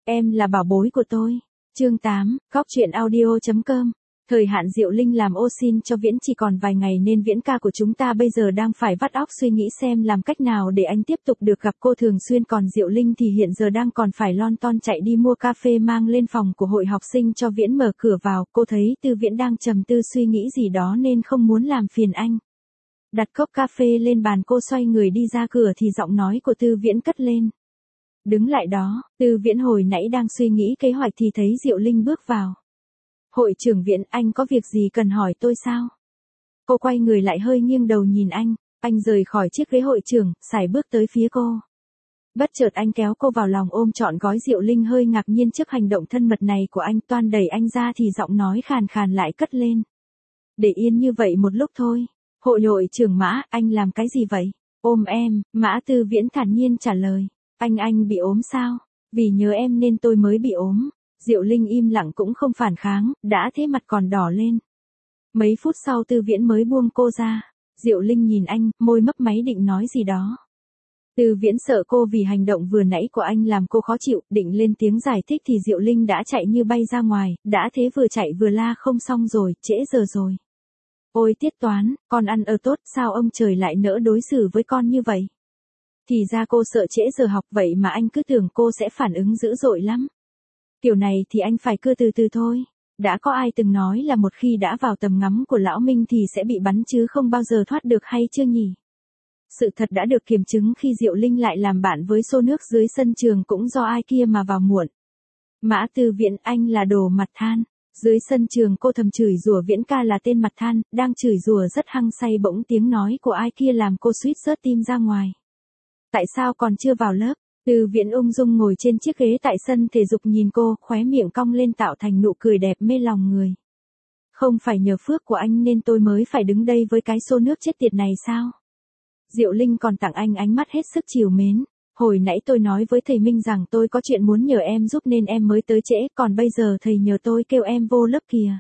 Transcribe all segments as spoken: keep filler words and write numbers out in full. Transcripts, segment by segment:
Em là bảo bối của tôi. Chương tám, Góc truyện audio chấm com. Thời hạn Diệu Linh làm ô sin cho Viễn chỉ còn vài ngày nên Viễn ca của chúng ta bây giờ đang phải vắt óc suy nghĩ xem làm cách nào để anh tiếp tục được gặp cô thường xuyên, còn Diệu Linh thì hiện giờ đang còn phải lon ton chạy đi mua cà phê mang lên phòng của hội học sinh cho Viễn mở cửa vào. Cô thấy Tư Viễn đang trầm tư suy nghĩ gì đó nên không muốn làm phiền anh. Đặt cốc cà phê lên bàn, cô xoay người đi ra cửa thì giọng nói của Tư Viễn cất lên. Đứng lại đó. Tư Viễn hồi nãy đang suy nghĩ kế hoạch thì thấy Diệu Linh bước vào. Hội trưởng Viễn, anh có việc gì cần hỏi tôi sao? Cô quay người lại hơi nghiêng đầu nhìn anh. Anh rời khỏi chiếc ghế hội trưởng, sải bước tới phía cô. Bất chợt anh kéo cô vào lòng ôm trọn gói. Diệu Linh hơi ngạc nhiên trước hành động thân mật này của anh, toan đẩy anh ra thì giọng nói khàn khàn lại cất lên. Để yên như vậy một lúc thôi. Hội hội trưởng Mã, anh làm cái gì vậy? Ôm em. Mã Tư Viễn thản nhiên trả lời. Anh anh bị ốm sao? Vì nhớ em nên tôi mới bị ốm. Diệu Linh im lặng cũng không phản kháng, đã thế mặt còn đỏ lên. Mấy phút sau Tư Viễn mới buông cô ra. Diệu Linh nhìn anh, môi mấp máy định nói gì đó. Tư Viễn sợ cô vì hành động vừa nãy của anh làm cô khó chịu, định lên tiếng giải thích thì Diệu Linh đã chạy như bay ra ngoài, đã thế vừa chạy vừa la không xong rồi, trễ giờ rồi. Ôi Tiết Toán, con ăn ở tốt, sao ông trời lại nỡ đối xử với con như vậy? Thì ra cô sợ trễ giờ học vậy mà anh cứ tưởng cô sẽ phản ứng dữ dội lắm. Kiểu này thì anh phải cứ từ từ thôi. Đã có ai từng nói là một khi đã vào tầm ngắm của lão Minh thì sẽ bị bắn chứ không bao giờ thoát được hay chưa nhỉ? Sự thật đã được kiểm chứng khi Diệu Linh lại làm bạn với xô nước dưới sân trường cũng do ai kia mà vào muộn. Mã Tư Viễn, anh là đồ mặt than. Dưới sân trường cô thầm chửi rủa Viễn ca là tên mặt than, đang chửi rủa rất hăng say bỗng tiếng nói của ai kia làm cô suýt rớt tim ra ngoài. Tại sao còn chưa vào lớp? Tư Viễn ung dung ngồi trên chiếc ghế tại sân thể dục nhìn cô, khóe miệng cong lên tạo thành nụ cười đẹp mê lòng người. Không phải nhờ phước của anh nên tôi mới phải đứng đây với cái xô nước chết tiệt này sao? Diệu Linh còn tặng anh ánh mắt hết sức trìu mến. Hồi nãy tôi nói với thầy Minh rằng tôi có chuyện muốn nhờ em giúp nên em mới tới trễ, còn bây giờ thầy nhờ tôi kêu em vô lớp kìa.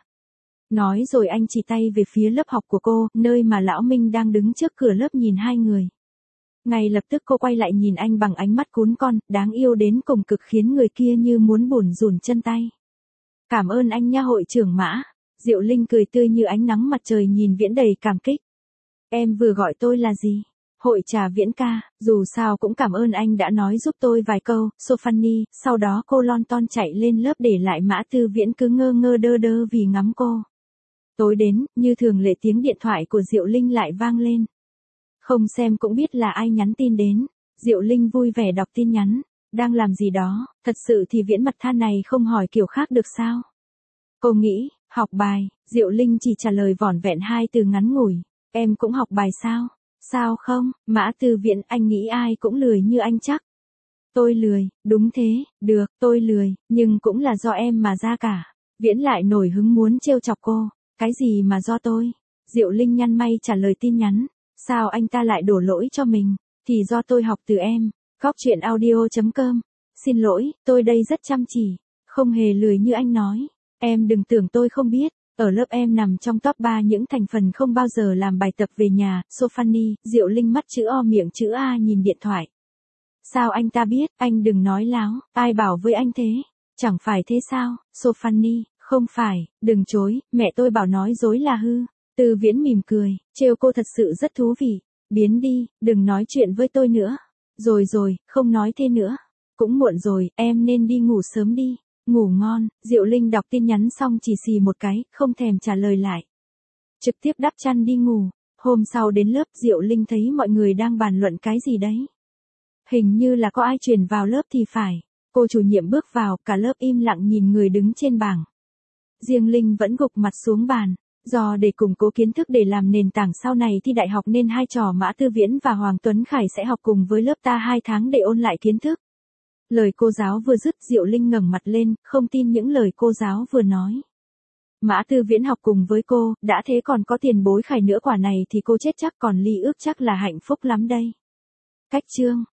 Nói rồi anh chỉ tay về phía lớp học của cô, nơi mà lão Minh đang đứng trước cửa lớp nhìn hai người. Ngay lập tức cô quay lại nhìn anh bằng ánh mắt cún con, đáng yêu đến cùng cực khiến người kia như muốn bủn rủn chân tay. Cảm ơn anh nha hội trưởng Mã. Diệu Linh cười tươi như ánh nắng mặt trời nhìn Viễn đầy cảm kích. Em vừa gọi tôi là gì? Hội trà Viễn ca, dù sao cũng cảm ơn anh đã nói giúp tôi vài câu, Sophanie. Sau đó cô lon ton chạy lên lớp để lại Mã Tư Viễn cứ ngơ ngơ đơ đơ vì ngắm cô. Tối đến, như thường lệ tiếng điện thoại của Diệu Linh lại vang lên. Không xem cũng biết là ai nhắn tin đến. Diệu Linh vui vẻ đọc tin nhắn. Đang làm gì đó, thật sự thì Viễn mặt than này không hỏi kiểu khác được sao? Cô nghĩ, học bài. Diệu Linh chỉ trả lời vỏn vẹn hai từ ngắn ngủi. Em cũng học bài sao? Sao không? Mã Tư Viễn, anh nghĩ ai cũng lười như anh chắc. Tôi lười, đúng thế, được, tôi lười, nhưng cũng là do em mà ra cả. Viễn lại nổi hứng muốn trêu chọc cô. Cái gì mà do tôi? Diệu Linh nhăn may trả lời tin nhắn. Sao anh ta lại đổ lỗi cho mình? Thì do tôi học từ em. Góc truyện audio chấm com. Xin lỗi, tôi đây rất chăm chỉ. Không hề lười như anh nói. Em đừng tưởng tôi không biết. Ở lớp em nằm trong top ba những thành phần không bao giờ làm bài tập về nhà. Sophanie. Diệu Linh mắt chữ O miệng chữ A nhìn điện thoại. Sao anh ta biết? Anh đừng nói láo. Ai bảo với anh thế? Chẳng phải thế sao? Sophanie. Không phải, đừng chối. Mẹ tôi bảo nói dối là hư. Tư Viễn mỉm cười, trêu cô thật sự rất thú vị. Biến đi, đừng nói chuyện với tôi nữa. Rồi rồi, không nói thế nữa. Cũng muộn rồi, em nên đi ngủ sớm đi. Ngủ ngon. Diệu Linh đọc tin nhắn xong chỉ xì một cái, không thèm trả lời lại. Trực tiếp đắp chăn đi ngủ. Hôm sau đến lớp, Diệu Linh thấy mọi người đang bàn luận cái gì đấy. Hình như là có ai chuyển vào lớp thì phải. Cô chủ nhiệm bước vào, cả lớp im lặng nhìn người đứng trên bảng. Riêng Linh vẫn gục mặt xuống bàn. Do để củng cố kiến thức để làm nền tảng sau này thi đại học nên hai trò Mã Tư Viễn và Hoàng Tuấn Khải sẽ học cùng với lớp ta hai tháng để ôn lại kiến thức. Lời cô giáo vừa dứt, Diệu Linh ngẩng mặt lên, không tin những lời cô giáo vừa nói. Mã Tư Viễn học cùng với cô, đã thế còn có tiền bối Khải nữa, quả này thì cô chết chắc, còn Ly ước chắc là hạnh phúc lắm đây. Cách chương.